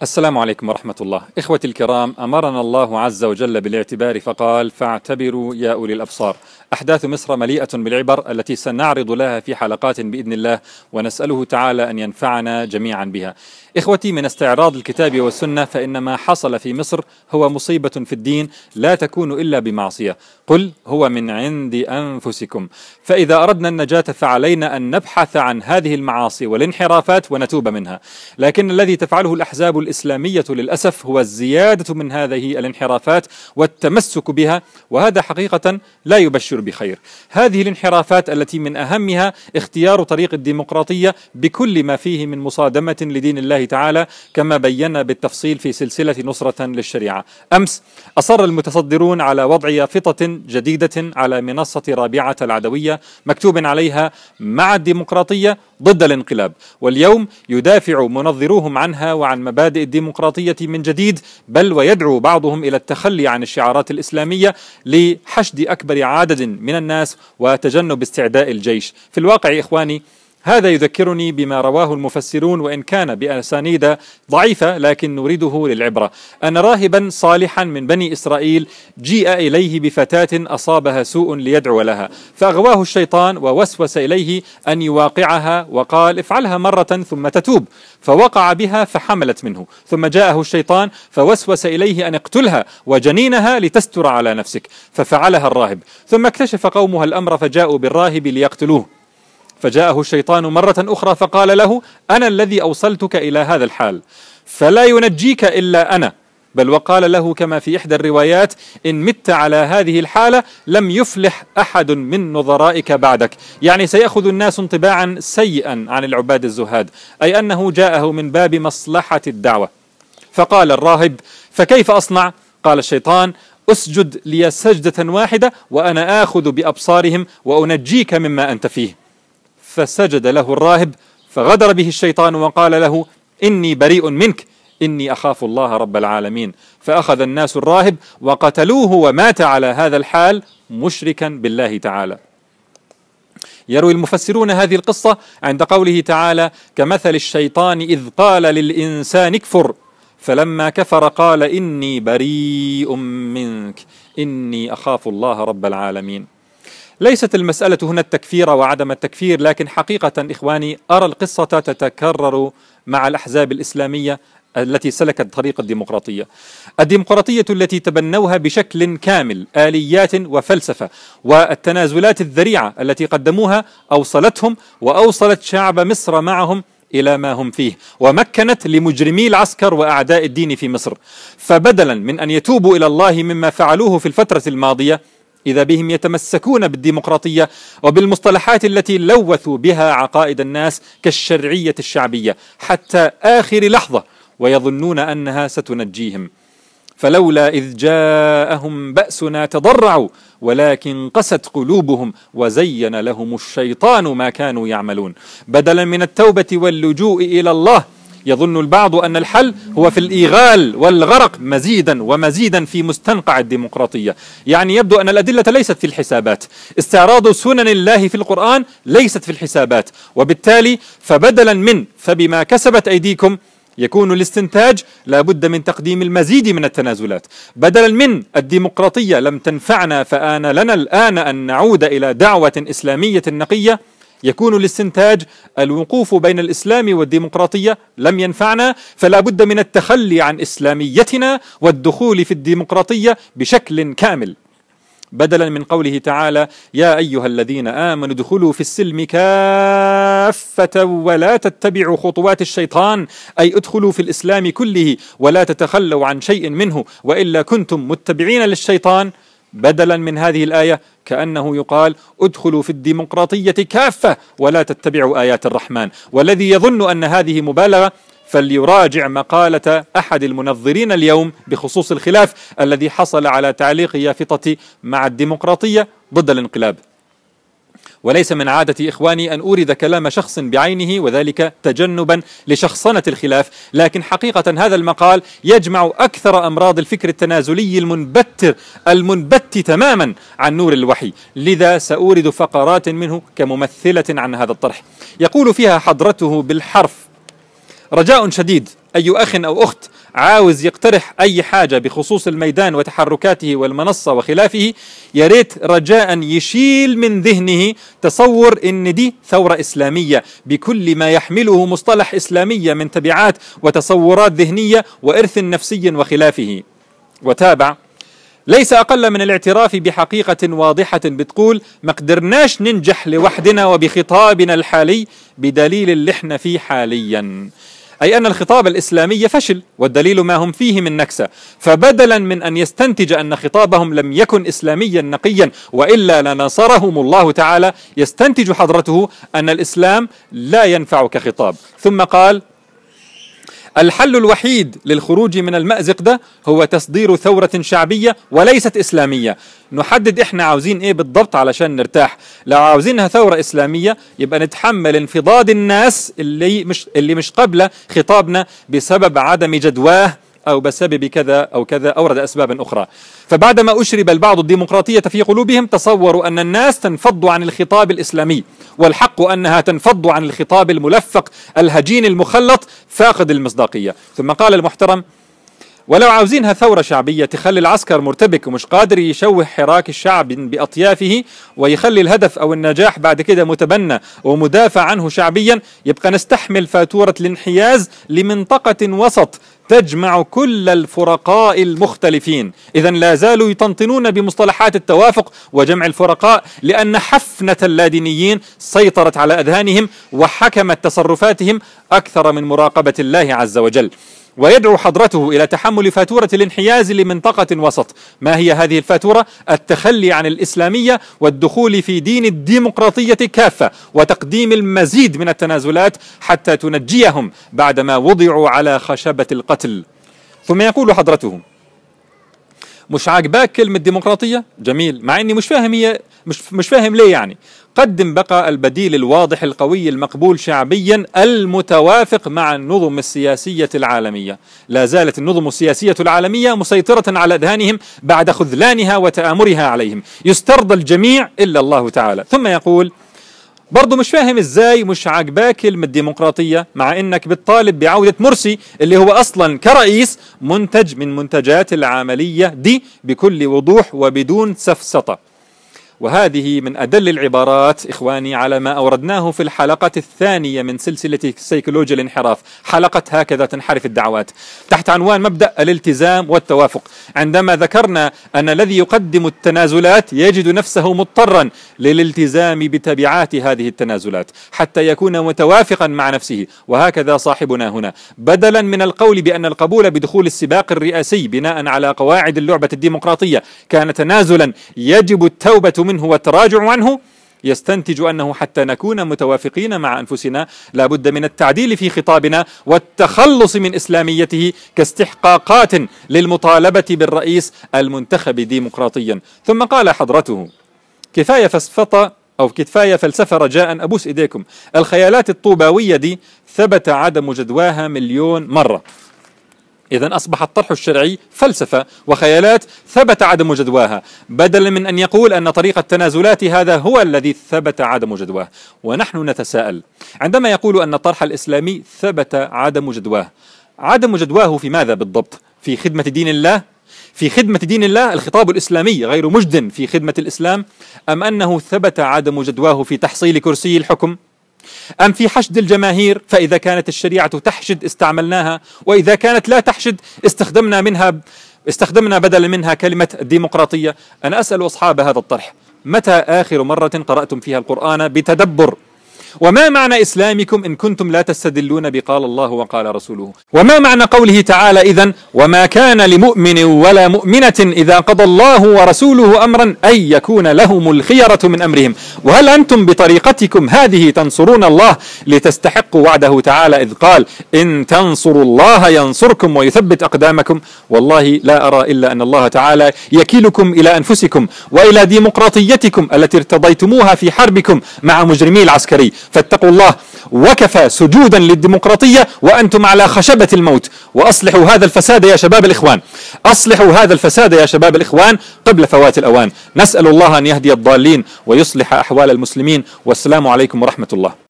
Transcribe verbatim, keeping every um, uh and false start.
السلام عليكم ورحمة الله. إخوتي الكرام، أمرنا الله عز وجل بالاعتبار فقال: فاعتبروا يا أولي الأبصار. أحداث مصر مليئة بالعبر التي سنعرض لها في حلقات بإذن الله، ونسأله تعالى أن ينفعنا جميعا بها. إخوتي، من استعراض الكتاب والسنة فإن ما حصل في مصر هو مصيبة في الدين لا تكون إلا بمعصية. قل هو من عند أنفسكم. فإذا أردنا النجاة فعلينا أن نبحث عن هذه المعاصي والانحرافات ونتوب منها. لكن الذي تفعله الأحزاب الإسلامية للأسف هو الزيادة من هذه الانحرافات والتمسك بها، وهذا حقيقة لا يبشر بخير. هذه الانحرافات التي من أهمها اختيار طريق الديمقراطية بكل ما فيه من مصادمة لدين الله تعالى، كما بينا بالتفصيل في سلسلة نصرة للشريعة. أمس أصر المتصدرون على وضع يافطة جديدة على منصة رابعة العدوية مكتوب عليها: مع الديمقراطية ضد الانقلاب. واليوم يدافع منظروهم عنها وعن مبادئ الديمقراطية من جديد، بل ويدعو بعضهم إلى التخلي عن الشعارات الإسلامية لحشد أكبر عدد من الناس وتجنب استعداء الجيش. في الواقع إخواني، هذا يذكرني بما رواه المفسرون وإن كان بأسانيد ضعيفة، لكن نريده للعبرة. أن راهبا صالحا من بني إسرائيل جيء إليه بفتاة أصابها سوء ليدعو لها، فأغواه الشيطان ووسوس إليه أن يواقعها وقال: افعلها مرة ثم تتوب. فوقع بها فحملت منه، ثم جاءه الشيطان فوسوس إليه أن اقتلها وجنينها لتستر على نفسك، ففعلها الراهب. ثم اكتشف قومها الأمر فجاءوا بالراهب ليقتلوه، فجاءه الشيطان مرة أخرى فقال له: أنا الذي أوصلتك إلى هذا الحال، فلا ينجيك إلا أنا. بل وقال له كما في إحدى الروايات: إن مت على هذه الحالة لم يفلح أحد من نظرائك بعدك. يعني سيأخذ الناس انطباعا سيئا عن العباد الزهاد، أي أنه جاءه من باب مصلحة الدعوة. فقال الراهب: فكيف أصنع؟ قال الشيطان: أسجد لي سجدة واحدة وأنا آخذ بأبصارهم وأنجيك مما أنت فيه. فسجد له الراهب، فغدر به الشيطان وقال له: إني بريء منك، إني أخاف الله رب العالمين. فأخذ الناس الراهب وقتلوه ومات على هذا الحال مشركا بالله تعالى. يروي المفسرون هذه القصة عند قوله تعالى: كمثل الشيطان إذ قال للإنسان اكفر فلما كفر قال إني بريء منك إني أخاف الله رب العالمين. ليست المسألة هنا التكفير وعدم التكفير، لكن حقيقة إخواني أرى القصة تتكرر مع الأحزاب الإسلامية التي سلكت طريق الديمقراطية. الديمقراطية التي تبنوها بشكل كامل، آليات وفلسفة، والتنازلات الذريعة التي قدموها أوصلتهم وأوصلت شعب مصر معهم إلى ما هم فيه، ومكنت لمجرمي العسكر وأعداء الدين في مصر. فبدلا من أن يتوبوا إلى الله مما فعلوه في الفترة الماضية، إذا بهم يتمسكون بالديمقراطية وبالمصطلحات التي لوثوا بها عقائد الناس كالشرعية الشعبية حتى آخر لحظة، ويظنون أنها ستنجيهم. فلولا إذ جاءهم بأسنا تضرعوا ولكن قست قلوبهم وزين لهم الشيطان ما كانوا يعملون. بدلا من التوبة واللجوء إلى الله، يظن البعض أن الحل هو في الإيغال والغرق مزيدا ومزيدا في مستنقع الديمقراطية. يعني يبدو أن الأدلة ليست في الحسابات، استعراض سنن الله في القرآن ليست في الحسابات، وبالتالي فبدلا من فبما كسبت أيديكم يكون الاستنتاج لابد من تقديم المزيد من التنازلات. بدلا من الديمقراطية لم تنفعنا فآن لنا الآن أن نعود إلى دعوة إسلامية نقية، يكون الاستنتاج الوقوف بين الإسلام والديمقراطية لم ينفعنا، فلا بد من التخلي عن إسلاميتنا والدخول في الديمقراطية بشكل كامل. بدلا من قوله تعالى: يا أيها الذين آمنوا ادخلوا في السلم كافة ولا تتبعوا خطوات الشيطان، أي ادخلوا في الإسلام كله ولا تتخلوا عن شيء منه وإلا كنتم متبعين للشيطان. بدلا من هذه الآية كأنه يقال: ادخلوا في الديمقراطية كافة ولا تتبعوا آيات الرحمن. والذي يظن أن هذه مبالغة فليراجع مقالة أحد المنظرين اليوم بخصوص الخلاف الذي حصل على تعليق يافطة مع الديمقراطية ضد الانقلاب. وليس من عادة إخواني أن أورد كلام شخص بعينه وذلك تجنبا لشخصنة الخلاف، لكن حقيقة هذا المقال يجمع أكثر أمراض الفكر التنازلي المنبتر المنبت تماما عن نور الوحي، لذا سأورد فقرات منه كممثلة عن هذا الطرح. يقول فيها حضرته بالحرف: رجاء شديد أي أخ أو أخت عاوز يقترح أي حاجة بخصوص الميدان وتحركاته والمنصة وخلافه، يريت رجاء يشيل من ذهنه تصور إن دي ثورة إسلامية بكل ما يحمله مصطلح إسلامية من تبعات وتصورات ذهنية وإرث نفسي وخلافه. وتابع: ليس أقل من الاعتراف بحقيقة واضحة بتقول ما قدرناش ننجح لوحدنا وبخطابنا الحالي بدليل اللي احنا فيه حاليا، أي أن الخطاب الإسلامي فشل، والدليل ما هم فيه من نكسة. فبدلا من أن يستنتج أن خطابهم لم يكن إسلاميا نقيا وإلا لنصرهم الله تعالى، يستنتج حضرته أن الإسلام لا ينفع كخطاب. ثم قال: الحل الوحيد للخروج من المأزق ده هو تصدير ثورة شعبية وليست إسلامية. نحدد إحنا عاوزين إيه بالضبط علشان نرتاح. لو عاوزينها ثورة إسلامية يبقى نتحمل انفضاض الناس اللي مش اللي مش قبل خطابنا بسبب عدم جدواه أو بسبب كذا أو كذا، أورد أسباب أخرى. فبعدما أشرب البعض الديمقراطية في قلوبهم تصوروا أن الناس تنفض عن الخطاب الإسلامي، والحق أنها تنفض عن الخطاب الملفق الهجين المخلط فاقد المصداقية. ثم قال المحترم: ولو عاوزينها ثورة شعبية تخلي العسكر مرتبك ومش قادر يشوه حراك الشعب بأطيافه ويخلي الهدف أو النجاح بعد كده متبنى ومدافع عنه شعبيا، يبقى نستحمل فاتورة الانحياز لمنطقة وسط تجمع كل الفرقاء المختلفين. إذا لا زالوا يطنطنون بمصطلحات التوافق وجمع الفرقاء، لأن حفنة اللادينيين سيطرت على أذهانهم وحكمت تصرفاتهم أكثر من مراقبة الله عز وجل. ويدعو حضرته إلى تحمل فاتورة الانحياز لمنطقة وسط. ما هي هذه الفاتورة؟ التخلي عن الإسلامية والدخول في دين الديمقراطية كافة، وتقديم المزيد من التنازلات حتى تنجيهم بعدما وضعوا على خشبة القتل. ثم يقول حضرته: مش عاجباك كلمة ديمقراطية؟ جميل، مع إني مش فاهم هي مش مش فاهم ليه يعني. قدم بقى البديل الواضح القوي المقبول شعبيا المتوافق مع النظم السياسية العالمية. لا زالت النظم السياسية العالمية مسيطرة على أذهانهم بعد خذلانها وتآمرها عليهم، يسترضى الجميع إلا الله تعالى. ثم يقول: برضو مش فاهم ازاي مش عاجباك كلمة ديمقراطية مع انك بتطالب بعودة مرسي اللي هو اصلا كرئيس منتج من منتجات العملية دي بكل وضوح وبدون سفسطة. وهذه من أدل العبارات إخواني على ما أوردناه في الحلقة الثانية من سلسلة سيكولوجيا الانحراف، حلقة هكذا تنحرف الدعوات، تحت عنوان مبدأ الالتزام والتوافق. عندما ذكرنا أن الذي يقدم التنازلات يجد نفسه مضطرا للالتزام بتبعات هذه التنازلات حتى يكون متوافقا مع نفسه. وهكذا صاحبنا هنا، بدلا من القول بأن القبول بدخول السباق الرئاسي بناء على قواعد اللعبة الديمقراطية كان تنازلا يجب التوبة منه والتراجع عنه، يستنتج أنه حتى نكون متوافقين مع أنفسنا لا بد من التعديل في خطابنا والتخلص من إسلاميته كاستحقاقات للمطالبة بالرئيس المنتخب ديمقراطيا. ثم قال حضرته: كفاية فسفطة أو كفاية فلسفة رجاء أبوس إيديكم. الخيالات الطوباوية دي ثبت عدم جدواها مليون مرة. إذن أصبح الطرح الشرعي فلسفة وخيالات ثبت عدم جدواها، بدلا من أن يقول أن طريق التنازلات هذا هو الذي ثبت عدم جدواه. ونحن نتساءل عندما يقول أن الطرح الإسلامي ثبت عدم جدواه، عدم جدواه في ماذا بالضبط؟ في خدمة دين الله؟ في خدمة دين الله الخطاب الإسلامي غير مجد في خدمة الإسلام؟ أم أنه ثبت عدم جدواه في تحصيل كرسي الحكم؟ أم في حشد الجماهير؟ فإذا كانت الشريعة تحشد استعملناها، وإذا كانت لا تحشد استخدمنا منها استخدمنا بدلا منها كلمة الديمقراطية. أنا أسأل أصحاب هذا الطرح: متى آخر مرة قرأتم فيها القرآن بتدبر؟ وما معنى إسلامكم إن كنتم لا تستدلون بقال الله وقال رسوله؟ وما معنى قوله تعالى إذن: وما كان لمؤمن ولا مؤمنة إذا قضى الله ورسوله أمرا أن يكون لهم الخيرة من أمرهم؟ وهل أنتم بطريقتكم هذه تنصرون الله لتستحقوا وعده تعالى إذ قال: إن تنصروا الله ينصركم ويثبت أقدامكم؟ والله لا أرى إلا أن الله تعالى يكيلكم إلى أنفسكم وإلى ديمقراطيتكم التي ارتضيتموها في حربكم مع مجرمي العسكري. فاتقوا الله، وكفى سجودا للديمقراطية وأنتم على خشبة الموت. وأصلحوا هذا الفساد يا شباب الإخوان، أصلحوا هذا الفساد يا شباب الإخوان قبل فوات الأوان. نسأل الله أن يهدي الضالين ويصلح أحوال المسلمين. والسلام عليكم ورحمة الله.